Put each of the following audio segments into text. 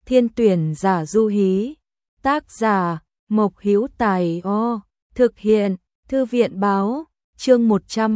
Thiên tuyển giả Du Hí. Tác giả Mộc Hữu Tài. Thực hiện Thư viện báo. Chương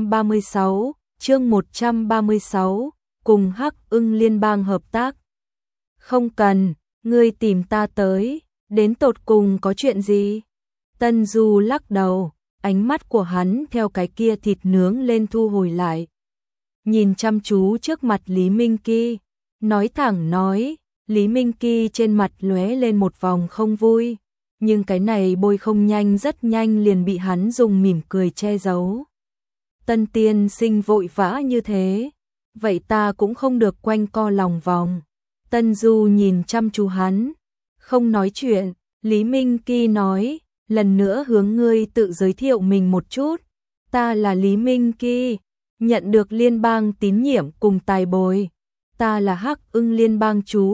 136, cùng Hắc Ưng Liên bang hợp tác. Không cần, ngươi tìm ta tới, đến tột cùng có chuyện gì? Tân Du lắc đầu, ánh mắt của hắn theo cái kia thịt nướng lên thu hồi lại. Nhìn chăm chú trước mặt Lý Minh Kỳ, nói thẳng nói, Lý Minh Kỳ trên mặt lóe lên một vòng không vui, nhưng cái này bôi không nhanh, rất nhanh liền bị hắn dùng mỉm cười che giấu. Tân tiên sinh vội vã như thế, vậy ta cũng không được quanh co lòng vòng. Tân Du nhìn chăm chú hắn, không nói chuyện. Lý Minh Kỳ nói, lần nữa hướng ngươi tự giới thiệu mình một chút. Ta là Lý Minh Kỳ, nhận được liên bang tín nhiệm cùng tài bồi. Ta là Hắc Ưng Liên bang chú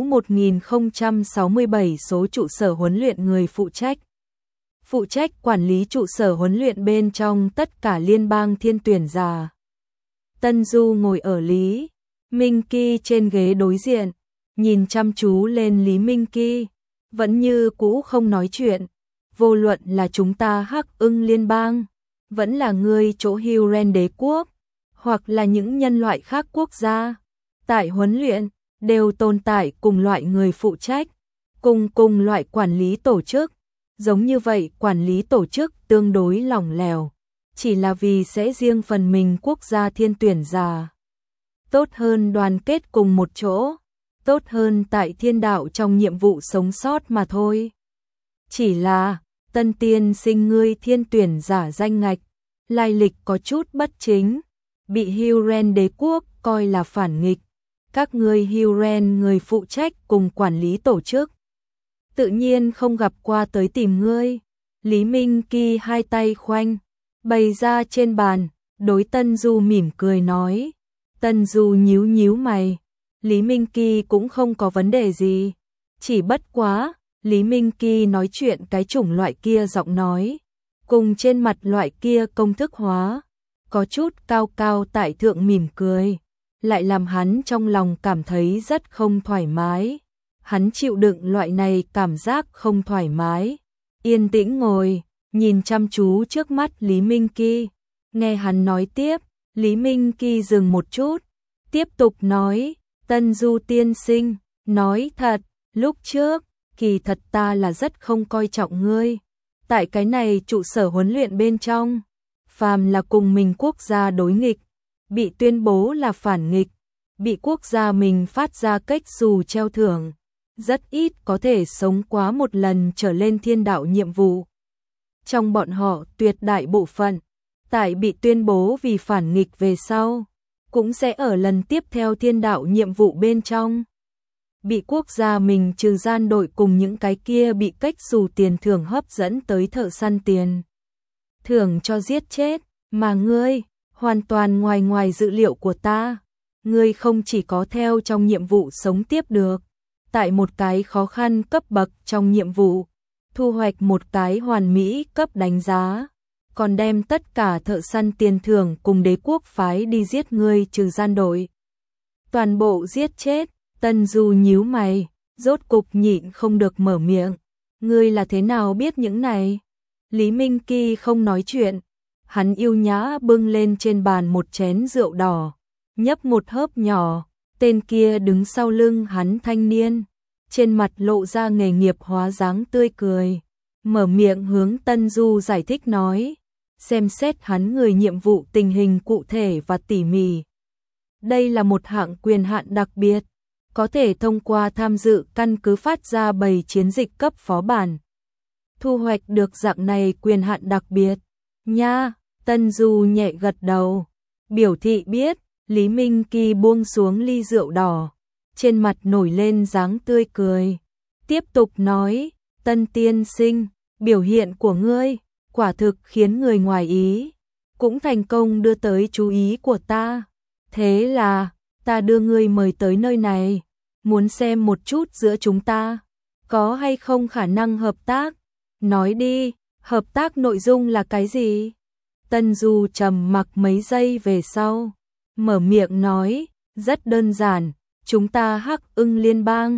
1067 số trụ sở huấn luyện người phụ trách. Phụ trách quản lý trụ sở huấn luyện bên trong tất cả liên bang thiên tuyển giả. Tân Du ngồi ở Lý Minh Kỳ trên ghế đối diện, nhìn chăm chú lên Lý Minh Kỳ, vẫn như cũ không nói chuyện. Vô luận là chúng ta Hắc Ưng Liên bang, vẫn là ngươi chỗ Huron đế quốc, hoặc là những nhân loại khác quốc gia, tại huấn luyện đều tồn tại cùng loại người phụ trách, cùng loại quản lý tổ chức. Giống như vậy quản lý tổ chức tương đối lỏng lẻo, chỉ là vì sẽ riêng phần mình quốc gia thiên tuyển giả tốt hơn đoàn kết cùng một chỗ, tốt hơn tại thiên đạo trong nhiệm vụ sống sót mà thôi. Chỉ là, tân tiên sinh ngươi thiên tuyển giả danh ngạch, lai lịch có chút bất chính, bị Huron đế quốc coi là phản nghịch. Các ngươi Huron người phụ trách cùng quản lý tổ chức tự nhiên không gặp qua tới tìm ngươi. Lý Minh Kỳ hai tay khoanh bày ra trên bàn, đối Tân Du mỉm cười nói. Tân Du nhíu mày, Lý Minh Kỳ cũng không có vấn đề gì, chỉ bất quá Lý Minh Kỳ nói chuyện cái chủng loại kia giọng nói, cùng trên mặt loại kia công thức hóa, có chút cao tại thượng mỉm cười, lại làm hắn trong lòng cảm thấy rất không thoải mái. Hắn chịu đựng loại này cảm giác không thoải mái, yên tĩnh ngồi, nhìn chăm chú trước mắt Lý Minh Kỳ. Nghe hắn nói tiếp, Lý Minh Kỳ dừng một chút, tiếp tục nói, Tân Du tiên sinh, nói thật, lúc trước, kỳ thật ta là rất không coi trọng ngươi. Tại cái này trụ sở huấn luyện bên trong, phàm là cùng mình quốc gia đối nghịch, bị tuyên bố là phản nghịch, bị quốc gia mình phát ra cách dù treo thưởng, rất ít có thể sống quá một lần trở lên thiên đạo nhiệm vụ. Trong bọn họ tuyệt đại bộ phận, tại bị tuyên bố vì phản nghịch về sau, cũng sẽ ở lần tiếp theo thiên đạo nhiệm vụ bên trong bị quốc gia mình trừ gian đội cùng những cái kia bị cách xù tiền thưởng hấp dẫn tới thợ săn tiền thưởng cho giết chết. Mà ngươi, hoàn toàn ngoài dự liệu của ta, ngươi không chỉ có theo trong nhiệm vụ sống tiếp được, tại một cái khó khăn cấp bậc trong nhiệm vụ, thu hoạch một cái hoàn mỹ cấp đánh giá, còn đem tất cả thợ săn tiền thưởng cùng đế quốc phái đi giết ngươi trừ gian đội toàn bộ giết chết. Tân Du nhíu mày, rốt cục nhịn không được mở miệng. Ngươi là thế nào biết những này? Lý Minh Kỳ không nói chuyện, hắn yêu nhã bưng lên trên bàn một chén rượu đỏ, nhấp một hớp nhỏ. Tên kia đứng sau lưng hắn thanh niên, trên mặt lộ ra nghề nghiệp hóa dáng tươi cười, mở miệng hướng Tân Du giải thích nói, xem xét hắn người nhiệm vụ tình hình cụ thể và tỉ mỉ. Đây là một hạng quyền hạn đặc biệt, có thể thông qua tham dự căn cứ phát ra bầy chiến dịch cấp phó bản, thu hoạch được dạng này quyền hạn đặc biệt. Nha, Tân Du nhẹ gật đầu, biểu thị biết. Lý Minh Kỳ buông xuống ly rượu đỏ, trên mặt nổi lên dáng tươi cười, tiếp tục nói, Tân tiên sinh, biểu hiện của ngươi quả thực khiến người ngoài ý, cũng thành công đưa tới chú ý của ta. Thế là, ta đưa ngươi mời tới nơi này, muốn xem một chút giữa chúng ta có hay không khả năng hợp tác. Nói đi, hợp tác nội dung là cái gì? Tân Du trầm mặc mấy giây về sau, mở miệng nói, rất đơn giản, chúng ta Hắc Ưng Liên bang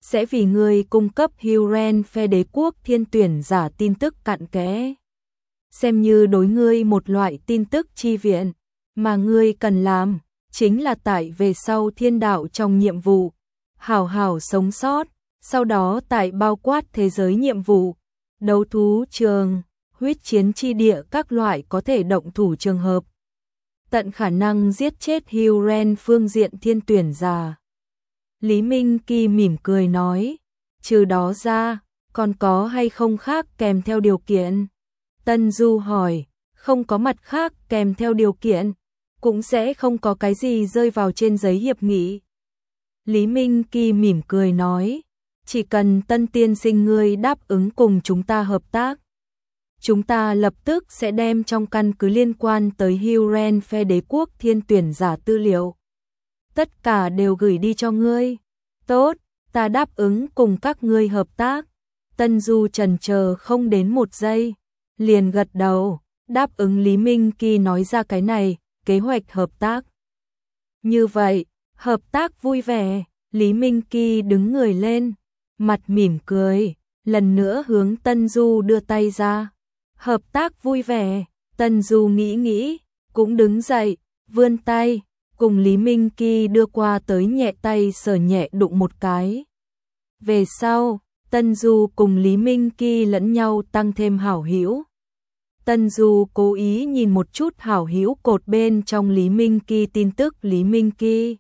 sẽ vì ngươi cung cấp Huren phe đế quốc thiên tuyển giả tin tức cặn kẽ. Xem như đối ngươi một loại tin tức chi viện, mà ngươi cần làm, chính là tại về sau thiên đạo trong nhiệm vụ, hảo hảo sống sót, sau đó tại bao quát thế giới nhiệm vụ, đấu thú trường, huyết chiến chi địa các loại có thể động thủ trường hợp. Tận khả năng giết chết Huren phương diện thiên tuyển giả. Lý Minh Kỳ mỉm cười nói, trừ đó ra, còn có hay không khác kèm theo điều kiện? Tân Du hỏi, không có mặt khác kèm theo điều kiện, cũng sẽ không có cái gì rơi vào trên giấy hiệp nghị. Lý Minh Kỳ mỉm cười nói, chỉ cần Tân tiên sinh ngươi đáp ứng cùng chúng ta hợp tác, chúng ta lập tức sẽ đem trong căn cứ liên quan tới Huren phe đế quốc thiên tuyển giả tư liệu. Tất cả đều gửi đi cho ngươi. Tốt, ta đáp ứng cùng các ngươi hợp tác. Tân Du chần chờ không đến một giây, liền gật đầu, đáp ứng Lý Minh Kỳ nói ra cái này, kế hoạch hợp tác. Như vậy, hợp tác vui vẻ, Lý Minh Kỳ đứng người lên, mặt mỉm cười, lần nữa hướng Tân Du đưa tay ra. Hợp tác vui vẻ, Tân Du nghĩ, cũng đứng dậy, vươn tay, cùng Lý Minh Kỳ đưa qua tới nhẹ tay sờ nhẹ đụng một cái. Về sau, Tân Du cùng Lý Minh Kỳ lẫn nhau tăng thêm hảo hữu. Tân Du cố ý nhìn một chút hảo hữu cột bên trong Lý Minh Kỳ tin tức Lý Minh Kỳ.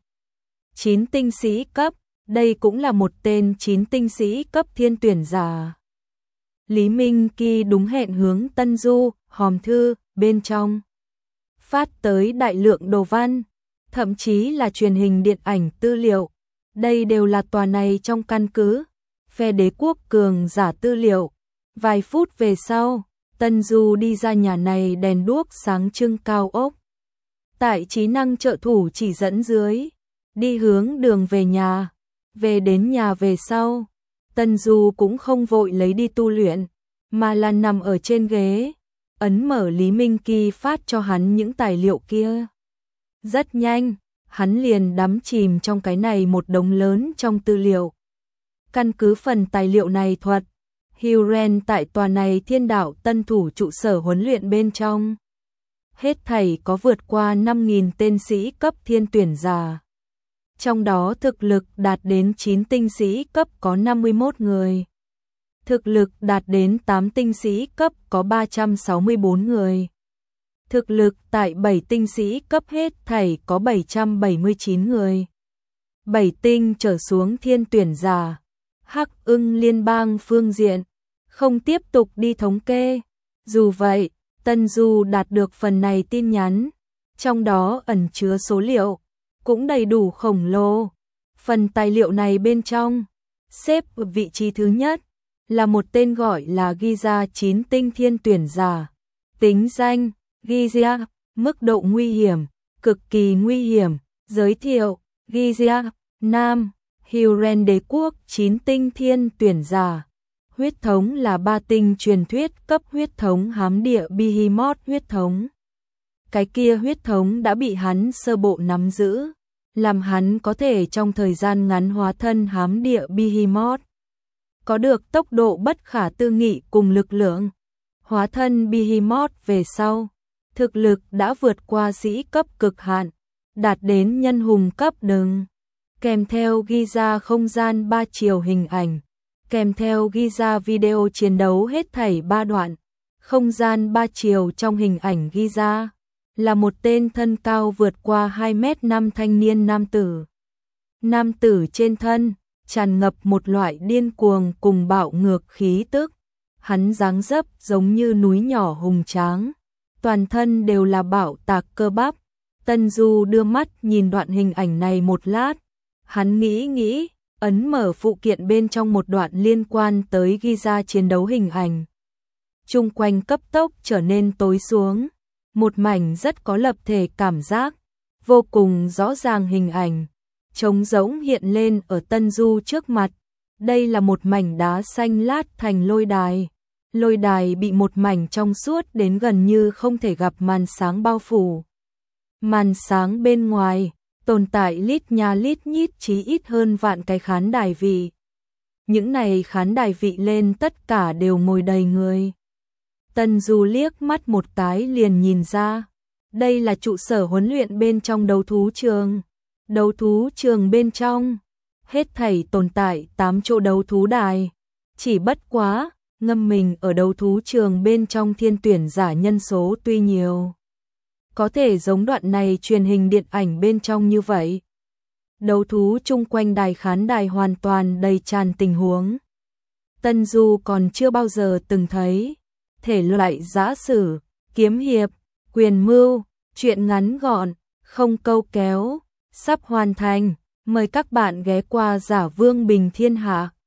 9 tinh sĩ cấp, đây cũng là một tên 9 tinh sĩ cấp thiên tuyển giả. Lý Minh Kỳ đúng hẹn hướng Tân Du, hòm thư, bên trong. Phát tới đại lượng đồ văn, thậm chí là truyền hình điện ảnh tư liệu. Đây đều là tòa này trong căn cứ, phe đế quốc cường giả tư liệu. Vài phút về sau, Tân Du đi ra nhà này đèn đuốc sáng trưng cao ốc. Tại trí năng trợ thủ chỉ dẫn dưới, đi hướng đường về nhà. Về đến nhà về sau, Tân Du cũng không vội lấy đi tu luyện, mà là nằm ở trên ghế, ấn mở Lý Minh Kỳ phát cho hắn những tài liệu kia. Rất nhanh, hắn liền đắm chìm trong cái này một đống lớn trong tư liệu. Căn cứ phần tài liệu này thuật, Huren tại tòa này thiên đạo tân thủ trụ sở huấn luyện bên trong. Hết thảy có vượt qua 5.000 tên sĩ cấp thiên tuyển giả. Trong đó thực lực đạt đến 9 tinh sĩ cấp có 51 người. Thực lực đạt đến 8 tinh sĩ cấp có 364 người. Thực lực tại 7 tinh sĩ cấp hết thảy có 779 người. 7 tinh trở xuống thiên tuyển giả, Hắc Ưng liên bang phương diện, không tiếp tục đi thống kê. Dù vậy, Tân Du đạt được phần này tin nhắn, trong đó ẩn chứa số liệu, cũng đầy đủ khổng lồ. Phần tài liệu này bên trong, xếp ở vị trí thứ nhất, là một tên gọi là Giza 9 tinh thiên tuyển giả. Tính danh, Giza, mức độ nguy hiểm, cực kỳ nguy hiểm. Giới thiệu, Giza, nam, Huren đế quốc 9 tinh thiên tuyển giả. Huyết thống là 3 tinh truyền thuyết cấp huyết thống hám địa Behemoth huyết thống. Cái kia huyết thống đã bị hắn sơ bộ nắm giữ, làm hắn có thể trong thời gian ngắn hóa thân hám địa Behemoth. Có được tốc độ bất khả tư nghị cùng lực lượng. Hóa thân Behemoth về sau, thực lực đã vượt qua sĩ cấp cực hạn, đạt đến nhân hùng cấp đừng. Kèm theo ghi ra không gian 3 chiều hình ảnh, kèm theo ghi ra video chiến đấu hết thảy 3 đoạn. Không gian 3 chiều trong hình ảnh ghi ra là một tên thân cao vượt qua 2 mét 5 thanh niên nam tử. Nam tử trên thân tràn ngập một loại điên cuồng cùng bạo ngược khí tức. Hắn dáng dấp giống như núi nhỏ hùng tráng, toàn thân đều là bạo tạc cơ bắp. Tân Du đưa mắt nhìn đoạn hình ảnh này một lát, hắn nghĩ, ấn mở phụ kiện bên trong một đoạn liên quan tới ghi ra chiến đấu hình ảnh. Chung quanh cấp tốc trở nên tối xuống, một mảnh rất có lập thể cảm giác, vô cùng rõ ràng hình ảnh, trống rỗng hiện lên ở Tân Du trước mặt. Đây là một mảnh đá xanh lát thành lôi đài. Lôi đài bị một mảnh trong suốt đến gần như không thể gặp màn sáng bao phủ. Màn sáng bên ngoài, tồn tại lít nha lít nhít chí ít hơn vạn cái khán đài vị. những này khán đài vị lên tất cả đều ngồi đầy người. Tần Du liếc mắt một cái liền nhìn ra, đây là trụ sở huấn luyện bên trong đấu thú trường. Đấu thú trường bên trong, hết thảy tồn tại 8 chỗ đấu thú đài. Chỉ bất quá, ngâm mình ở đấu thú trường bên trong thiên tuyển giả nhân số tuy nhiều. Có thể giống đoạn này truyền hình điện ảnh bên trong như vậy. Đấu thú chung quanh đài khán đài hoàn toàn đầy tràn tình huống. Tân Du còn chưa bao giờ từng thấy. Thể loại giã sử, kiếm hiệp, quyền mưu, truyện ngắn gọn, không câu kéo, sắp hoàn thành. Mời các bạn ghé qua Giả Vương Bình Thiên Hạ.